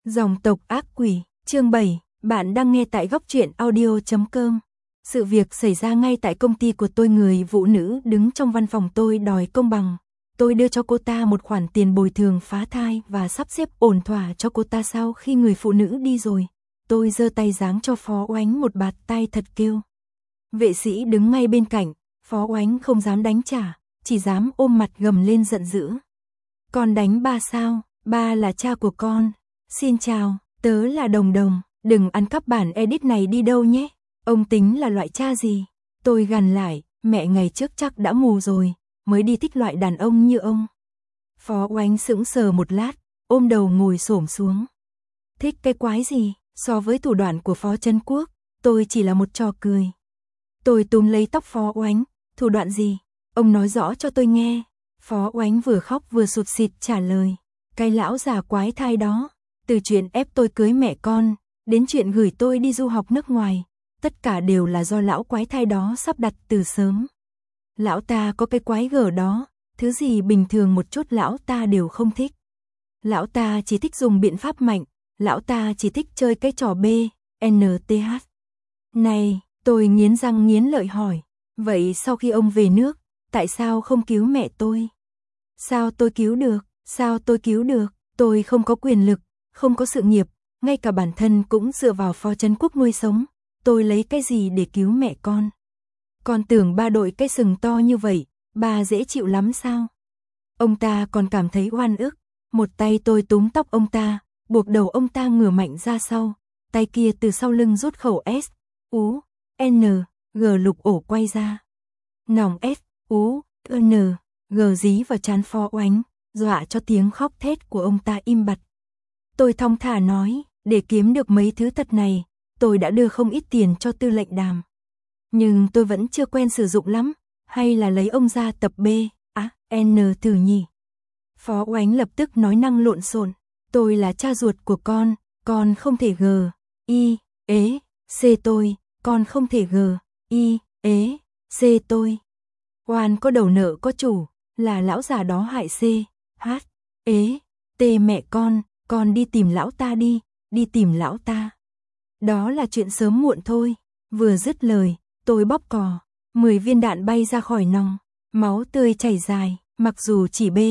Dòng tộc ác quỷ, chương 7, bạn đang nghe tại góc truyện audio.com. Sự việc xảy ra ngay tại công ty của tôi, người phụ nữ đứng trong văn phòng tôi đòi công bằng. Tôi đưa cho cô ta một khoản tiền bồi thường phá thai và sắp xếp ổn thỏa cho cô ta. Sau khi người phụ nữ đi rồi, tôi giơ tay giáng cho Phó Oánh một bạt tay thật kêu. Vệ sĩ đứng ngay bên cạnh, Phó Oánh không dám đánh trả, chỉ dám ôm mặt gầm lên giận dữ. Con đánh ba sao? Ba là cha của con. Xin chào, tớ là Đồng Đồng, đừng ăn cắp bản edit này đi đâu nhé. Ông tính là loại cha gì? Tôi gằn lại, mẹ ngày trước chắc đã mù rồi, mới đi thích loại đàn ông như ông. Phó Oánh sững sờ một lát, ôm đầu ngồi xổm xuống. Thích cái quái gì? So với thủ đoạn của Phó Trấn Quốc, tôi chỉ là một trò cười. Tôi túm lấy tóc Phó Oánh, thủ đoạn gì? Ông nói rõ cho tôi nghe. Phó Oánh vừa khóc vừa sụt sịt trả lời. Cái lão già quái thai đó, từ chuyện ép tôi cưới mẹ con, đến chuyện gửi tôi đi du học nước ngoài, tất cả đều là do lão quái thai đó sắp đặt từ sớm. Lão ta có cái quái gở đó, thứ gì bình thường một chút lão ta đều không thích. Lão ta chỉ thích dùng biện pháp mạnh, lão ta chỉ thích chơi cái trò BNTH. Này, tôi nghiến răng nghiến lợi hỏi, vậy sau khi ông về nước, tại sao không cứu mẹ tôi? Sao tôi cứu được? Sao tôi cứu được? Tôi không có quyền lực, không có sự nghiệp, ngay cả bản thân cũng dựa vào Phó Trấn Quốc nuôi sống. Tôi lấy cái gì để cứu mẹ con? Con tưởng ba đội cái sừng to như vậy, ba dễ chịu lắm sao? Ông ta còn cảm thấy oan ức. Một tay tôi túm tóc ông ta, buộc đầu ông ta ngửa mạnh ra sau. Tay kia từ sau lưng rút khẩu S, U, N, G lục ổ quay ra. Nòng S, U, N, G dí vào trán Phó Oánh, dọa cho tiếng khóc thét của ông ta im bặt. Tôi thong thả nói, để kiếm được mấy thứ thật này, tôi đã đưa không ít tiền cho Tư lệnh Đàm. Nhưng tôi vẫn chưa quen sử dụng lắm, hay là lấy ông ra tập B, N thử nhỉ? Phó Oánh lập tức nói năng lộn xộn, tôi là cha ruột của con không thể G, I, ế, C tôi, con không thể G, I, ế, C tôi. Oan có đầu nợ có chủ, là lão già đó hại C, H, ế, T mẹ con đi tìm lão ta đi tìm lão ta. Đó là chuyện sớm muộn thôi. Vừa dứt lời, tôi bóp cò, 10 viên đạn bay ra khỏi nòng, máu tươi chảy dài, mặc dù chỉ B,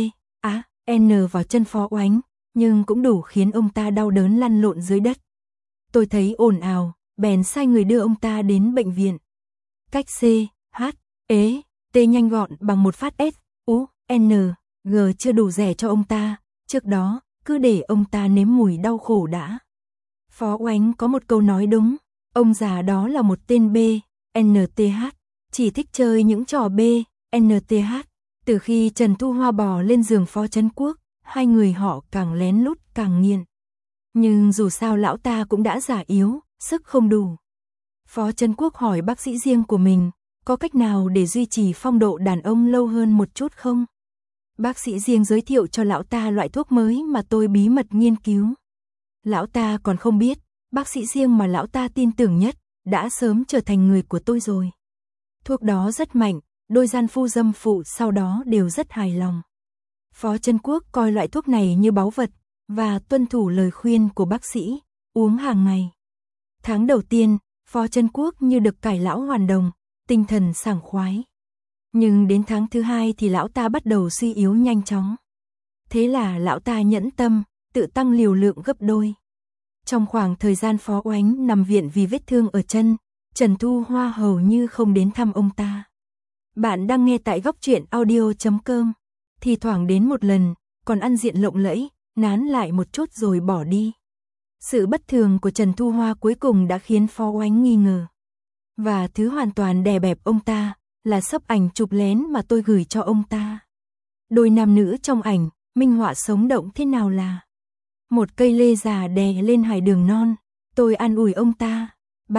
N vào chân Phó Oánh, nhưng cũng đủ khiến ông ta đau đớn lăn lộn dưới đất. Tôi thấy ồn ào, bèn sai người đưa ông ta đến bệnh viện. Cách C, H, ế, T nhanh gọn bằng một phát S, U, N, G chưa đủ rẻ cho ông ta, trước đó, cứ để ông ta nếm mùi đau khổ đã. Phó Oánh có một câu nói đúng, ông già đó là một tên B, NTH, chỉ thích chơi những trò B, NTH. Từ khi Trần Thu Hoa bò lên giường Phó Trấn Quốc, hai người họ càng lén lút càng nghiện. Nhưng dù sao lão ta cũng đã già yếu, sức không đủ. Phó Trấn Quốc hỏi bác sĩ riêng của mình, có cách nào để duy trì phong độ đàn ông lâu hơn một chút không? Bác sĩ riêng giới thiệu cho lão ta loại thuốc mới mà tôi bí mật nghiên cứu. Lão ta còn không biết, bác sĩ riêng mà lão ta tin tưởng nhất, đã sớm trở thành người của tôi rồi. Thuốc đó rất mạnh, đôi gian phu dâm phụ sau đó đều rất hài lòng. Phó Trấn Quốc coi loại thuốc này như báu vật, và tuân thủ lời khuyên của bác sĩ, uống hàng ngày. Tháng đầu tiên, Phó Trấn Quốc như được cải lão hoàn đồng, tinh thần sảng khoái. Nhưng đến tháng thứ 2 thì lão ta bắt đầu suy yếu nhanh chóng. Thế là lão ta nhẫn tâm, tự tăng liều lượng gấp đôi. Trong khoảng thời gian Phó Oánh nằm viện vì vết thương ở chân, Trần Thu Hoa hầu như không đến thăm ông ta. Bạn đang nghe tại góc truyện audio.com. Thì thoảng đến một lần, còn ăn diện lộng lẫy, nán lại một chút rồi bỏ đi. Sự bất thường của Trần Thu Hoa cuối cùng đã khiến Phó Oánh nghi ngờ. Và thứ hoàn toàn đè bẹp ông ta, là xấp ảnh chụp lén mà tôi gửi cho ông ta. Đôi nam nữ trong ảnh, minh họa sống động thế nào là một cây lê già đè lên hải đường non. Tôi an ủi ông ta,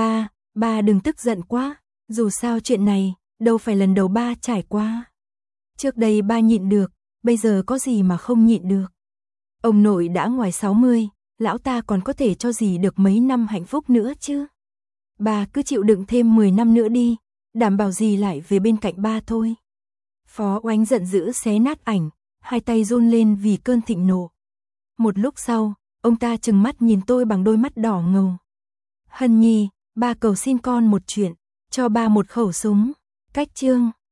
ba đừng tức giận quá, dù sao chuyện này, đâu phải lần đầu ba trải qua. Trước đây ba nhịn được, bây giờ có gì mà không nhịn được. Ông nội đã ngoài 60, lão ta còn có thể cho dì được mấy năm hạnh phúc nữa chứ. Ba cứ chịu đựng thêm 10 năm nữa đi, đảm bảo dì lại về bên cạnh ba thôi. Phó Oánh giận dữ xé nát ảnh, hai tay run lên vì cơn thịnh nộ. Một lúc sau, Ông ta trừng mắt nhìn tôi bằng đôi mắt đỏ ngầu. Hân Nhi, ba cầu xin con một chuyện, cho ba một khẩu súng. Cách chương